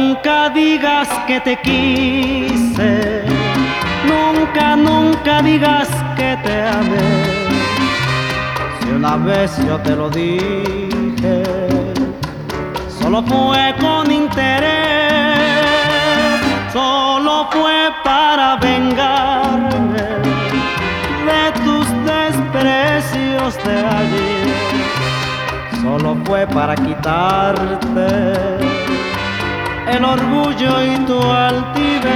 Nunca digas que te quise, nunca, nunca digas que te amé. Si una vez yo te lo dije, solo fue con interés, solo fue para vengarme de tus desprecios de ayer, solo fue para quitarte el orgullo y tu altivez.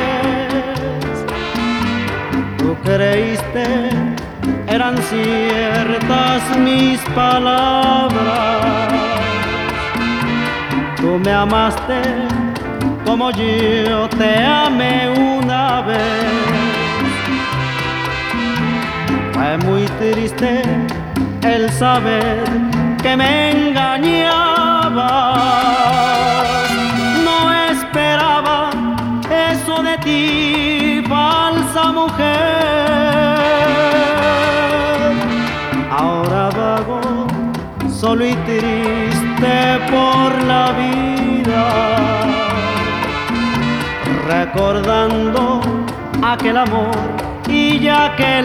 Tú creíste eran ciertas mis palabras. Tú me amaste como yo te amé una vez. Fue muy triste el saber que me engañabas. De ti, falsa mujer. Ahora vago, solo y triste por la vida, recordando aquel amor y aquel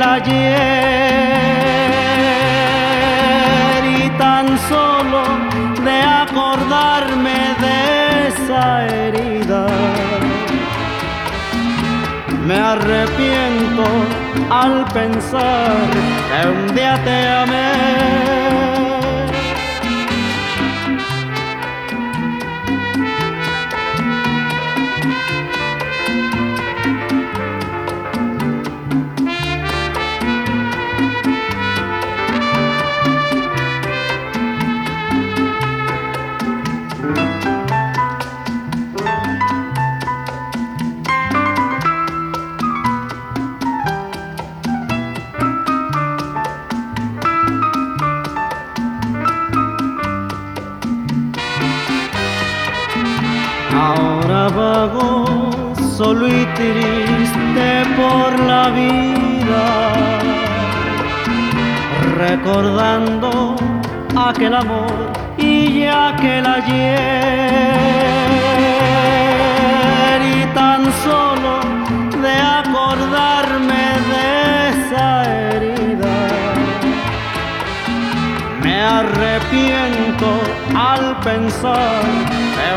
ayer. Y tan solo de acordarme de esa herida, me arrepiento al pensar que un día te amé. Ahora vago, solo y triste por la vida, recordando aquel amor y aquel ayer. Y tan solo de acordarme de esa herida, me arrepiento al pensar que